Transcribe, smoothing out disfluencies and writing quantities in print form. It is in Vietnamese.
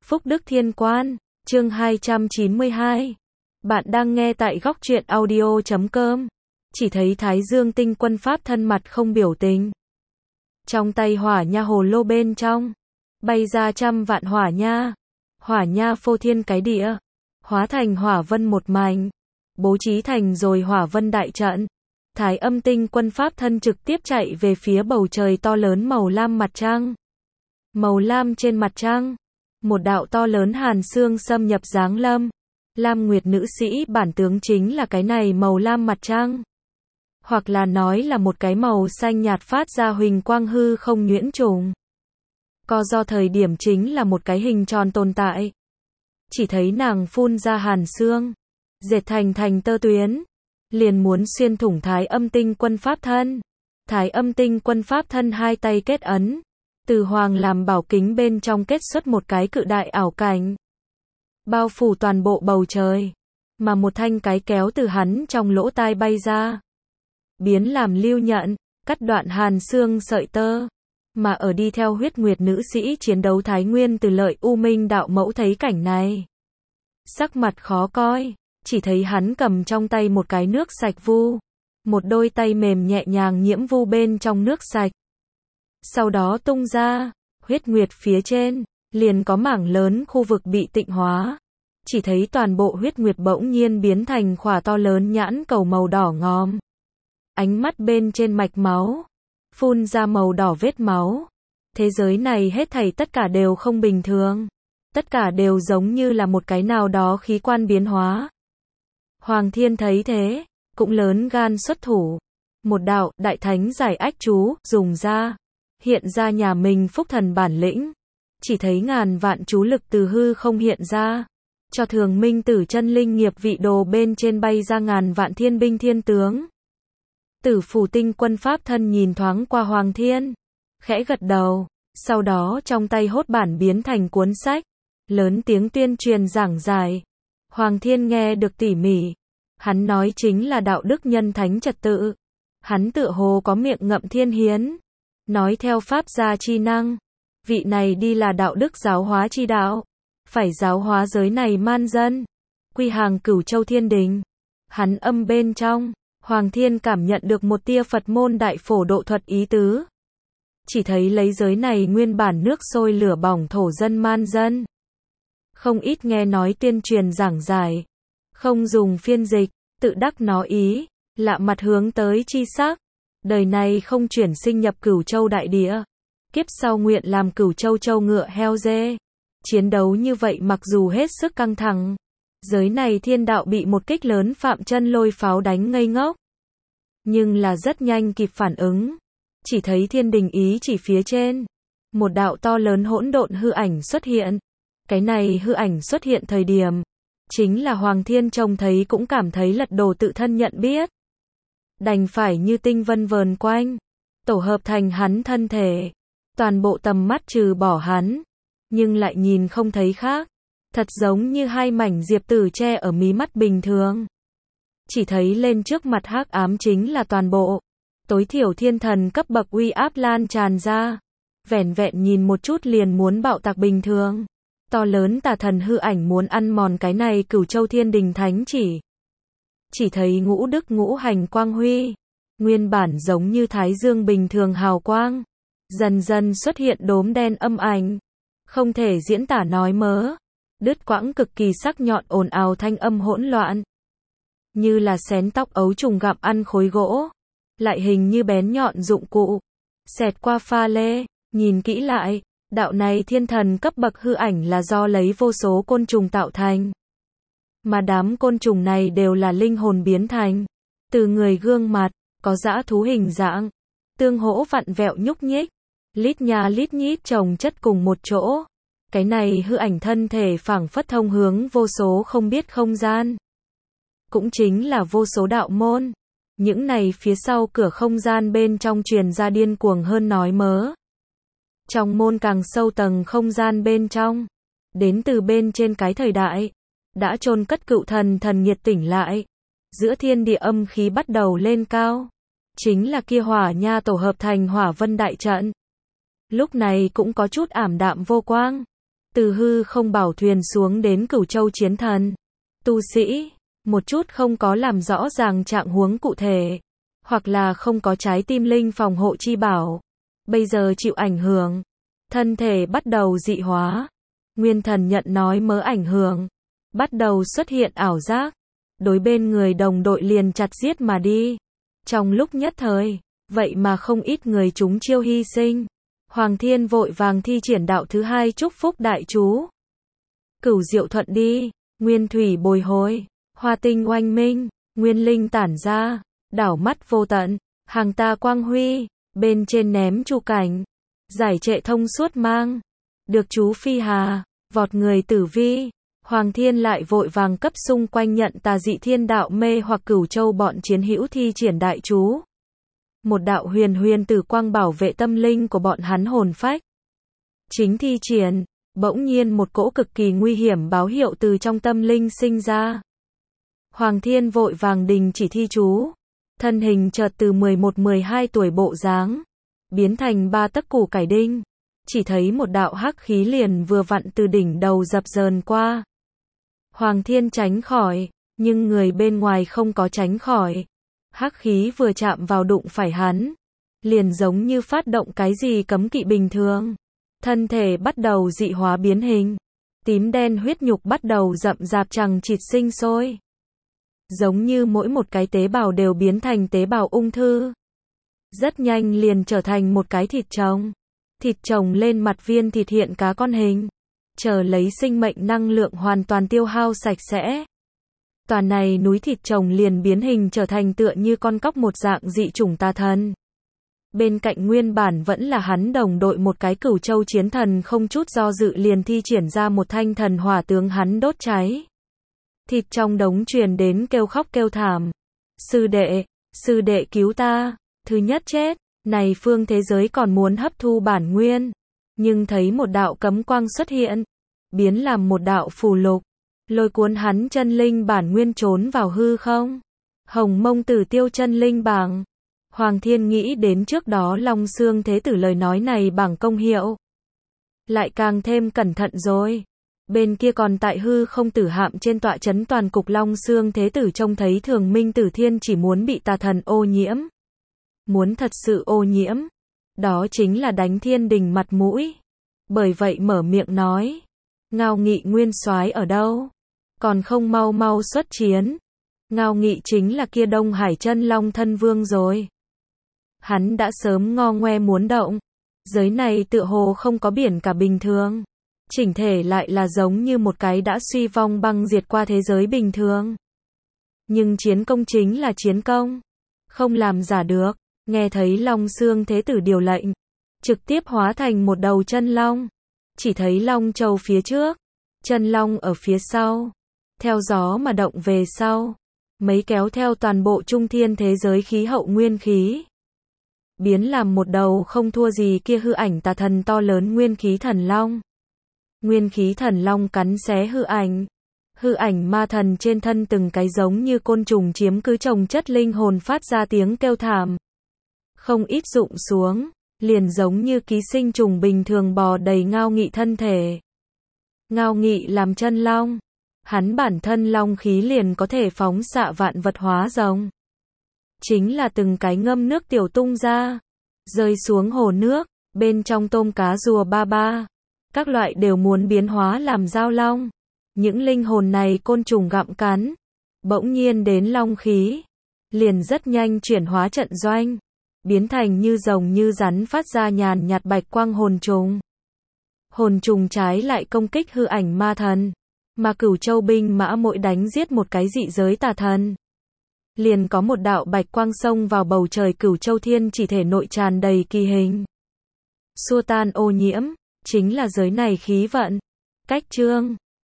Phúc Đức Thiên Quan, chương 292. Bạn đang nghe tại góc truyện audio.com. Chỉ thấy Thái Dương Tinh Quân Pháp thân mặt không biểu tình. Trong tay hỏa nha hồ lô bên trong, bay ra trăm vạn hỏa nha. Hỏa nha phô thiên cái địa, hóa thành hỏa vân một mảnh, bố trí thành rồi hỏa vân đại trận. Thái Âm Tinh Quân Pháp thân trực tiếp chạy về phía bầu trời to lớn màu lam mặt trăng. Màu lam trên mặt trăng, một đạo to lớn hàn xương xâm nhập giáng lâm. Lam Nguyệt nữ sĩ bản tướng chính là cái này màu lam mặt trăng. Hoặc là nói là một cái màu xanh nhạt phát ra huỳnh quang hư không nhuyễn trùng. Co do thời điểm chính là một cái hình tròn tồn tại. Chỉ thấy nàng phun ra hàn xương, dệt thành tơ tuyến, liền muốn xuyên thủng Thái Âm Tinh Quân Pháp thân. Thái Âm Tinh Quân Pháp thân hai tay kết ấn, từ hoàng làm bảo kính bên trong kết xuất một cái cự đại ảo cảnh, bao phủ toàn bộ bầu trời, mà một thanh cái kéo từ hắn trong lỗ tai bay ra, biến làm lưu nhận, cắt đoạn hàn xương sợi tơ. Mà ở đi theo Huyết Nguyệt nữ sĩ chiến đấu Thái Nguyên Từ Lợi U Minh đạo mẫu thấy cảnh này, sắc mặt khó coi, chỉ thấy hắn cầm trong tay một cái nước sạch vu, một đôi tay mềm nhẹ nhàng nhiễm vu bên trong nước sạch. Sau đó tung ra, Huyết Nguyệt phía trên, liền có mảng lớn khu vực bị tịnh hóa. Chỉ thấy toàn bộ Huyết Nguyệt bỗng nhiên biến thành khỏa to lớn nhãn cầu màu đỏ ngòm. Ánh mắt bên trên mạch máu, phun ra màu đỏ vết máu. Thế giới này hết thảy tất cả đều không bình thường. Tất cả đều giống như là một cái nào đó khí quan biến hóa. Hoàng Thiên thấy thế, cũng lớn gan xuất thủ. Một đạo, đại thánh giải ách chú, dùng ra. Hiện ra nhà mình phúc thần bản lĩnh. Chỉ thấy ngàn vạn chú lực từ hư không hiện ra. Cho Thường Minh Tử chân linh nghiệp vị đồ bên trên bay ra ngàn vạn thiên binh thiên tướng. Tử Phủ Tinh Quân Pháp thân nhìn thoáng qua Hoàng Thiên, khẽ gật đầu, sau đó trong tay hốt bản biến thành cuốn sách, lớn tiếng tuyên truyền giảng giải. Hoàng Thiên nghe được tỉ mỉ, hắn nói chính là đạo đức nhân thánh trật tự. Hắn tựa hồ có miệng ngậm thiên hiến, nói theo pháp gia chi năng, vị này đi là đạo đức giáo hóa chi đạo, phải giáo hóa giới này man dân, quy hàng Cửu Châu Thiên Đình. Hắn âm bên trong, Hoàng Thiên cảm nhận được một tia Phật môn đại phổ độ thuật ý tứ. Chỉ thấy lấy giới này nguyên bản nước sôi lửa bỏng thổ dân man dân. Không ít nghe nói tuyên truyền giảng giải, không dùng phiên dịch, tự đắc nó ý, lạ mặt hướng tới chi sắc. Đời này không chuyển sinh nhập Cửu Châu đại địa, kiếp sau nguyện làm Cửu Châu châu ngựa heo dê. Chiến đấu như vậy mặc dù hết sức căng thẳng, giới này thiên đạo bị một kích lớn Phạm Chân Lôi pháo đánh ngây ngốc, nhưng là rất nhanh kịp phản ứng. Chỉ thấy thiên đình ý chỉ phía trên, một đạo to lớn hỗn độn hư ảnh xuất hiện. Cái này hư ảnh xuất hiện thời điểm, chính là Hoàng Thiên trông thấy cũng cảm thấy lật đổ tự thân nhận biết. Đành phải như tinh vân vờn quanh, tổ hợp thành hắn thân thể. Toàn bộ tầm mắt trừ bỏ hắn, nhưng lại nhìn không thấy khác. Thật giống như hai mảnh diệp tử che ở mí mắt bình thường. Chỉ thấy lên trước mặt hắc ám chính là toàn bộ. Tối thiểu thiên thần cấp bậc uy áp lan tràn ra. Vẻn vẹn nhìn một chút liền muốn bạo tạc bình thường. To lớn tà thần hư ảnh muốn ăn mòn cái này Cửu Châu Thiên Đình thánh chỉ. Chỉ thấy ngũ đức ngũ hành quang huy, nguyên bản giống như thái dương bình thường hào quang, dần dần xuất hiện đốm đen âm ảnh, không thể diễn tả nói mớ, đứt quãng cực kỳ sắc nhọn ồn ào thanh âm hỗn loạn, như là xén tóc ấu trùng gặm ăn khối gỗ, lại hình như bén nhọn dụng cụ, xẹt qua pha lê. Nhìn kỹ lại, đạo này thiên thần cấp bậc hư ảnh là do lấy vô số côn trùng tạo thành. Mà đám côn trùng này đều là linh hồn biến thành. Từ người gương mặt, có dã thú hình dạng, tương hỗ vặn vẹo nhúc nhích, lít nhà lít nhít chồng chất cùng một chỗ. Cái này hư ảnh thân thể phảng phất thông hướng vô số không biết không gian. Cũng chính là vô số đạo môn. Những này phía sau cửa không gian bên trong truyền ra điên cuồng hơn nói mớ. Trong môn càng sâu tầng không gian bên trong, đến từ bên trên cái thời đại, đã chôn cất cựu thần thần nhiệt tỉnh lại. Giữa thiên địa âm khí bắt đầu lên cao, chính là kia hỏa nha tổ hợp thành hỏa vân đại trận. Lúc này cũng có chút ảm đạm vô quang. từ hư không bảo thuyền xuống đến Cửu Châu chiến thần. Tu sĩ, một chút không có làm rõ ràng trạng huống cụ thể, hoặc là không có trái tim linh phòng hộ chi bảo, bây giờ chịu ảnh hưởng, thân thể bắt đầu dị hóa. Nguyên Thần nhận nói mớ ảnh hưởng, bắt đầu xuất hiện ảo giác, đối bên người đồng đội liền chặt giết mà đi. Trong lúc nhất thời, vậy mà không ít người chúng chiêu hy sinh. Hoàng Thiên vội vàng thi triển đạo thứ hai chúc phúc đại chú. Cửu diệu thuận đi, nguyên thủy bồi hồi, hoa tinh oanh minh, nguyên linh tản ra, đảo mắt vô tận, hàng ta quang huy, bên trên ném chu cảnh, giải trệ thông suốt mang, được chú phi hà, vọt người tử vi. Hoàng Thiên lại vội vàng cấp xung quanh nhận tà dị thiên đạo mê hoặc Cửu Châu bọn chiến hữu thi triển đại chú. Một đạo huyền huyền tử quang bảo vệ tâm linh của bọn hắn hồn phách. Chính thi triển, bỗng nhiên một cỗ cực kỳ nguy hiểm báo hiệu từ trong tâm linh sinh ra. Hoàng Thiên vội vàng đình chỉ thi chú, thân hình chợt từ 11-12 tuổi bộ dáng, biến thành 3 tấc củ cải đinh, chỉ thấy một đạo hắc khí liền vừa vặn từ đỉnh đầu dập dờn qua. Hoàng Thiên tránh khỏi, nhưng người bên ngoài không có tránh khỏi. Hắc khí vừa chạm vào đụng phải hắn, liền giống như phát động cái gì cấm kỵ bình thường. Thân thể bắt đầu dị hóa biến hình, tím đen huyết nhục bắt đầu rậm rạp chằng chịt sinh sôi. Giống như mỗi một cái tế bào đều biến thành tế bào ung thư. Rất nhanh liền trở thành một cái thịt chồng. Thịt chồng lên mặt viên thịt hiện cá con hình, chờ lấy sinh mệnh năng lượng hoàn toàn tiêu hao sạch sẽ. Toàn này núi thịt chồng liền biến hình trở thành tựa như con cóc một dạng dị chủng tà thần. Bên cạnh nguyên bản vẫn là hắn đồng đội một cái Cửu Châu chiến thần không chút do dự liền thi triển ra một thanh thần hỏa tướng hắn đốt cháy. Thịt trong đống truyền đến kêu khóc kêu thảm. Sư đệ cứu ta, thứ nhất chết, này phương thế giới còn muốn hấp thu bản nguyên. Nhưng thấy một đạo cấm quang xuất hiện, biến làm một đạo phù lục, lôi cuốn hắn chân linh bản nguyên trốn vào hư không. Hồng Mông Tử Tiêu chân linh bảng. Hoàng Thiên nghĩ đến trước đó Long Xương Thế Tử lời nói này bảng công hiệu. Lại càng thêm cẩn thận rồi. Bên kia còn tại hư không tử hạm trên tọa chấn toàn cục Long Xương Thế Tử trông thấy Thường Minh Tử Thiên chỉ muốn bị tà thần ô nhiễm. Muốn thật sự ô nhiễm, đó chính là đánh thiên đình mặt mũi. Bởi vậy mở miệng nói, Ngao Nghị nguyên soái ở đâu? Còn không mau mau xuất chiến. Ngao Nghị chính là kia Đông Hải Chân Long thân vương rồi. Hắn đã sớm ngo ngoe muốn động. Giới này tựa hồ không có biển cả bình thường. Chỉnh thể lại là giống như một cái đã suy vong băng diệt qua thế giới bình thường. Nhưng chiến công chính là chiến công. Không làm giả được. Nghe thấy Long Xương Thế Tử điều lệnh, trực tiếp hóa thành một đầu chân long. Chỉ thấy long châu phía trước, chân long ở phía sau, theo gió mà động về sau, mấy kéo theo toàn bộ trung thiên thế giới khí hậu nguyên khí. Biến làm một đầu không thua gì kia hư ảnh tà thần to lớn nguyên khí thần long. Nguyên khí thần long cắn xé hư ảnh ma thần trên thân từng cái giống như côn trùng chiếm cứ chồng chất linh hồn phát ra tiếng kêu thảm. Không ít rụng xuống, liền giống như ký sinh trùng bình thường bò đầy Ngao Nghị thân thể. Ngao Nghị làm chân long, hắn bản thân long khí liền có thể phóng xạ vạn vật hóa rồng. Chính là từng cái ngâm nước tiểu tung ra, rơi xuống hồ nước, bên trong tôm cá rùa ba ba, các loại đều muốn biến hóa làm giao long. Những linh hồn này côn trùng gặm cắn, bỗng nhiên đến long khí, liền rất nhanh chuyển hóa trận doanh. Biến thành như rồng như rắn phát ra nhàn nhạt bạch quang hồn trùng. Hồn trùng trái lại công kích hư ảnh ma thần, mà Cửu Châu binh mã mỗi đánh giết một cái dị giới tà thần, liền có một đạo bạch quang xông vào bầu trời Cửu Châu thiên chỉ thể nội tràn đầy kỳ hình. Xua tan ô nhiễm, chính là giới này khí vận. Cách chương